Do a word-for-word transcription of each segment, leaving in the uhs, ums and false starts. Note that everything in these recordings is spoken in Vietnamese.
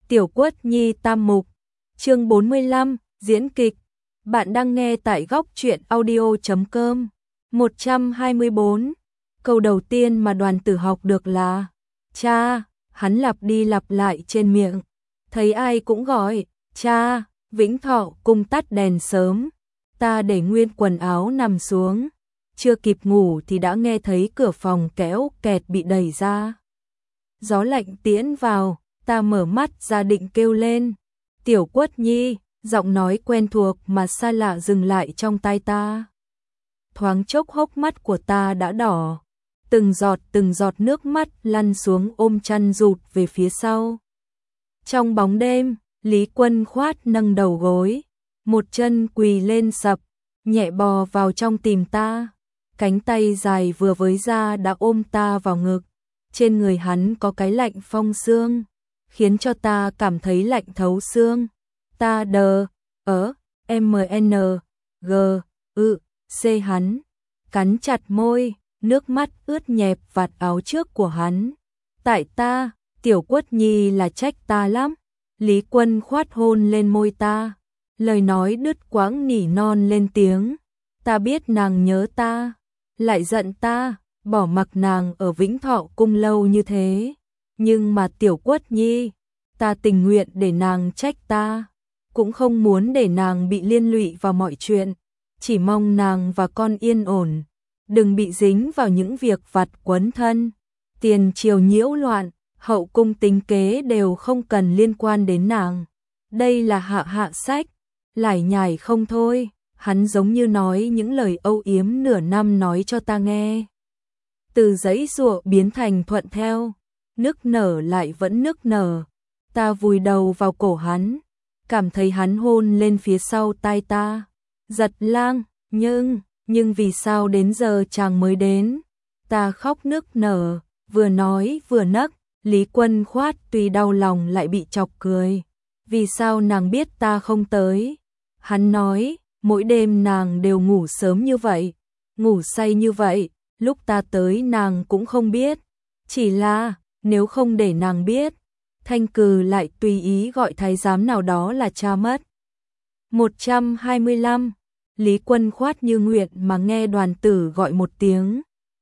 Tiểu Quất Nhi tam mục, chương bốn mươi lăm, diễn kịch. Bạn đang nghe tại góc truyện audio chấm com. một trăm hai mươi bốn. Câu đầu tiên mà Đoàn Tử học được là cha, hắn lặp đi lặp lại trên miệng. Thấy ai cũng gọi cha. Vĩnh Thọ Cung tắt đèn sớm. Ta để nguyên quần áo nằm xuống, chưa kịp ngủ thì đã nghe thấy cửa phòng kéo kẹt bị đẩy ra. Gió lạnh tiễn vào, ta mở mắt ra định kêu lên Tiểu Quất Nhi, giọng nói quen thuộc mà xa lạ dừng lại trong tai ta. Thoáng chốc hốc mắt của ta đã đỏ, từng giọt từng giọt nước mắt lăn xuống ôm chăn rụt về phía sau. Trong bóng đêm, Lý Quân Khoát nâng đầu gối, một chân quỳ lên sập, nhẹ bò vào trong tìm ta. Cánh tay dài vừa với ra đã ôm ta vào ngực. Trên người hắn có cái lạnh phong xương, khiến cho ta cảm thấy lạnh thấu xương. Ta đờ, ớ, M N, G, ư, C hắn. Cắn chặt môi, nước mắt ướt nhẹp vạt áo trước của hắn. Tại ta, Tiểu Quất Nhi là trách ta lắm. Lý Quân Khoát hôn lên môi ta. Lời nói đứt quãng nỉ non lên tiếng. Ta biết nàng nhớ ta, lại giận ta, bỏ mặc nàng ở Vĩnh Thọ Cung lâu như thế. Nhưng mà Tiểu Quất Nhi, ta tình nguyện để nàng trách ta, cũng không muốn để nàng bị liên lụy vào mọi chuyện. Chỉ mong nàng và con yên ổn, đừng bị dính vào những việc vặt quấn thân. Tiền triều nhiễu loạn, hậu cung tính kế đều không cần liên quan đến nàng. Đây là hạ hạ sách, lải nhải không thôi. Hắn giống như nói những lời âu yếm nửa năm nói cho ta nghe. Từ giãy giụa biến thành thuận theo, nức nở lại vẫn nức nở. Ta vùi đầu vào cổ hắn, cảm thấy hắn hôn lên phía sau tai ta. Giật lang, nhưng, nhưng vì sao đến giờ chàng mới đến? Ta khóc nức nở, vừa nói vừa nấc. Lý Quân Khoát tuy đau lòng lại bị chọc cười. Vì sao nàng biết ta không tới? Hắn nói, mỗi đêm nàng đều ngủ sớm như vậy, ngủ say như vậy, lúc ta tới nàng cũng không biết. Chỉ là, nếu không để nàng biết, Thanh Cừ lại tùy ý gọi thái giám nào đó là cha mất. một trăm hai mươi lăm. Lý Quân Khoát như nguyện mà nghe Đoàn Tử gọi một tiếng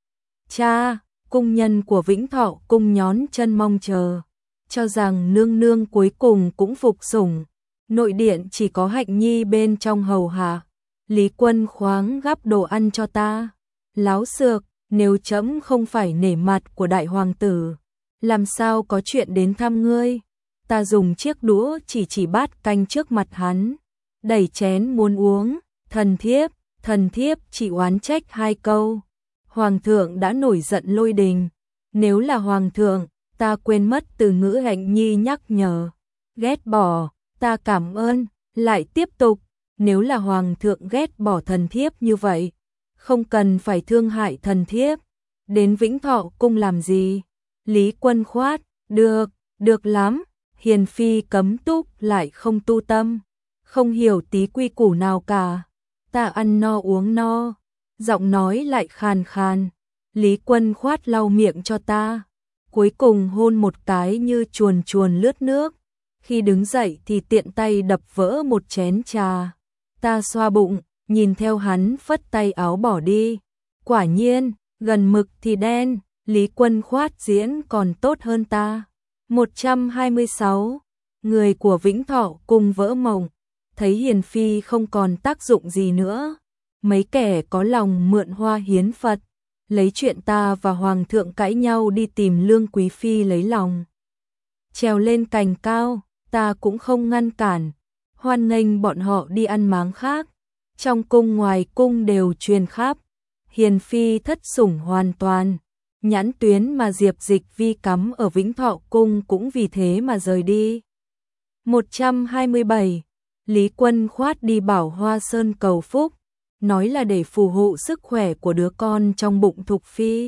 cha. Cung nhân của Vĩnh Thọ Cung nhón chân mong chờ, cho rằng nương nương cuối cùng cũng phục sủng. Nội điện chỉ có Hạnh Nhi bên trong hầu hạ. Lý Quân khoáng gắp đồ ăn cho ta. Láo xược, nếu trẫm không phải nể mặt của đại hoàng tử, làm sao có chuyện đến thăm ngươi? Ta dùng chiếc đũa chỉ chỉ bát canh trước mặt hắn, đẩy chén muốn uống. Thần thiếp, thần thiếp chỉ oán trách hai câu. Hoàng thượng đã nổi giận lôi đình. Nếu là hoàng thượng, ta quên mất từ ngữ Hạnh Nhi nhắc nhở. Ghét bỏ, ta cảm ơn, lại tiếp tục. Nếu là hoàng thượng ghét bỏ thần thiếp như vậy, không cần phải thương hại thần thiếp. Đến Vĩnh Thọ Cung làm gì? Lý Quân Khoát, được, được lắm. Hiền phi cấm túc lại không tu tâm, không hiểu tí quy củ nào cả. Ta ăn no uống no, giọng nói lại khàn khàn. Lý Quân Khoát lau miệng cho ta, cuối cùng hôn một cái như chuồn chuồn lướt nước. Khi đứng dậy thì tiện tay đập vỡ một chén trà. Ta xoa bụng, nhìn theo hắn phất tay áo bỏ đi. Quả nhiên, gần mực thì đen. Lý Quân Khoát diễn còn tốt hơn ta. một trăm hai mươi sáu. Người của Vĩnh Thọ Cung vỡ mộng, thấy Hiền phi không còn tác dụng gì nữa. Mấy kẻ có lòng mượn hoa hiến Phật, lấy chuyện ta và hoàng thượng cãi nhau đi tìm Lương Quý phi lấy lòng. Trèo lên cành cao, ta cũng không ngăn cản, hoan nghênh bọn họ đi ăn máng khác. Trong cung ngoài cung đều truyền khắp, Hiền phi thất sủng hoàn toàn. Nhãn tuyến mà Diệp Dịch Vi cắm ở Vĩnh Thọ Cung cũng vì thế mà rời đi. một trăm hai mươi bảy. Lý Quân Khoát đi Bảo Hoa Sơn cầu phúc, nói là để phù hộ sức khỏe của đứa con trong bụng Thục phi.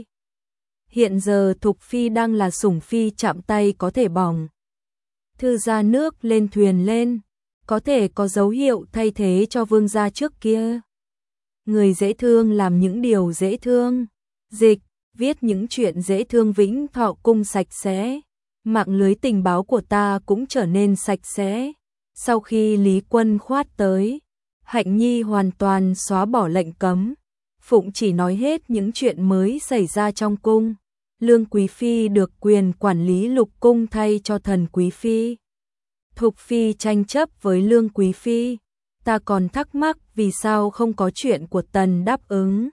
Hiện giờ Thục phi đang là sủng phi chạm tay có thể bỏng. Thư gia nước lên thuyền lên, có thể có dấu hiệu thay thế cho vương gia trước kia. Người dễ thương làm những điều dễ thương, dịch, viết những chuyện dễ thương Vĩnh Thọ Cung sạch sẽ. mạng lưới tình báo của ta cũng trở nên sạch sẽ. Sau khi Lý Quân khoát tới, Hạnh Nhi hoàn toàn xóa bỏ lệnh cấm. Phụng chỉ nói hết những chuyện mới xảy ra trong cung. Lương Quý Phi được quyền quản lý lục cung thay cho Thần Quý Phi. Thục Phi tranh chấp với Lương Quý Phi. Ta còn thắc mắc vì sao không có chuyện của Tần đáp ứng.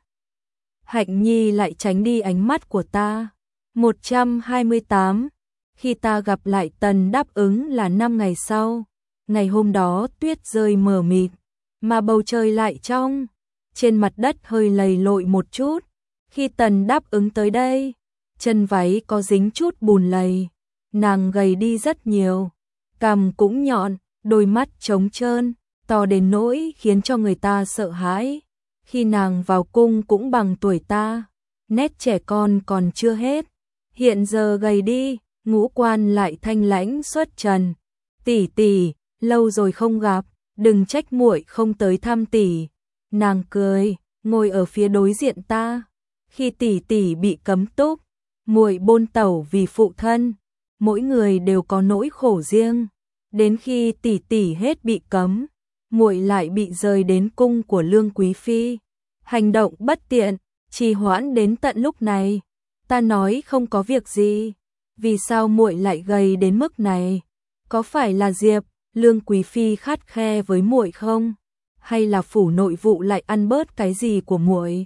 Hạnh Nhi lại tránh đi ánh mắt của ta. một trăm hai mươi tám. Khi ta gặp lại Tần đáp ứng là năm ngày sau. Ngày hôm đó tuyết rơi mờ mịt, mà bầu trời lại trong. Trên mặt đất hơi lầy lội một chút. Khi Tần đáp ứng tới đây, chân váy có dính chút bùn lầy. Nàng gầy đi rất nhiều, cằm cũng nhọn, đôi mắt trống trơn, to đến nỗi khiến cho người ta sợ hãi. Khi nàng vào cung cũng bằng tuổi ta, nét trẻ con còn chưa hết. Hiện giờ gầy đi, ngũ quan lại thanh lãnh xuất trần. Tỷ tỷ, lâu rồi không gặp, đừng trách muội không tới thăm tỷ. Nàng cười, ngồi ở phía đối diện ta. Khi tỷ tỷ bị cấm túc, muội bôn tẩu vì phụ thân, mỗi người đều có nỗi khổ riêng. Đến khi tỷ tỷ hết bị cấm, muội lại bị rời đến cung của Lương Quý Phi. Hành động bất tiện, trì hoãn đến tận lúc này. Ta nói không có việc gì, vì sao muội lại gầy đến mức này? Có phải là Diệp, Lương Quý Phi khắt khe với muội không? Hay là phủ nội vụ lại ăn bớt cái gì của muội?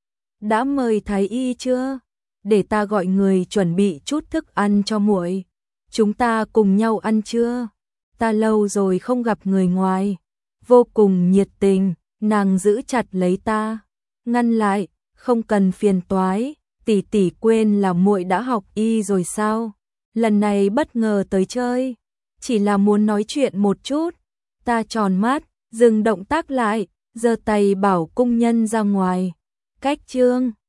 Đã mời thái y chưa? Để ta gọi người chuẩn bị chút thức ăn cho muội. Chúng ta cùng nhau ăn chưa? Ta lâu rồi không gặp người ngoài. Vô cùng nhiệt tình, nàng giữ chặt lấy ta, ngăn lại, không cần phiền toái, tỷ tỷ quên là muội đã học y rồi sao? Lần này bất ngờ tới chơi, chỉ là muốn nói chuyện một chút. Ta tròn mắt, dừng động tác lại, giơ tay bảo cung nhân ra ngoài. Cách trương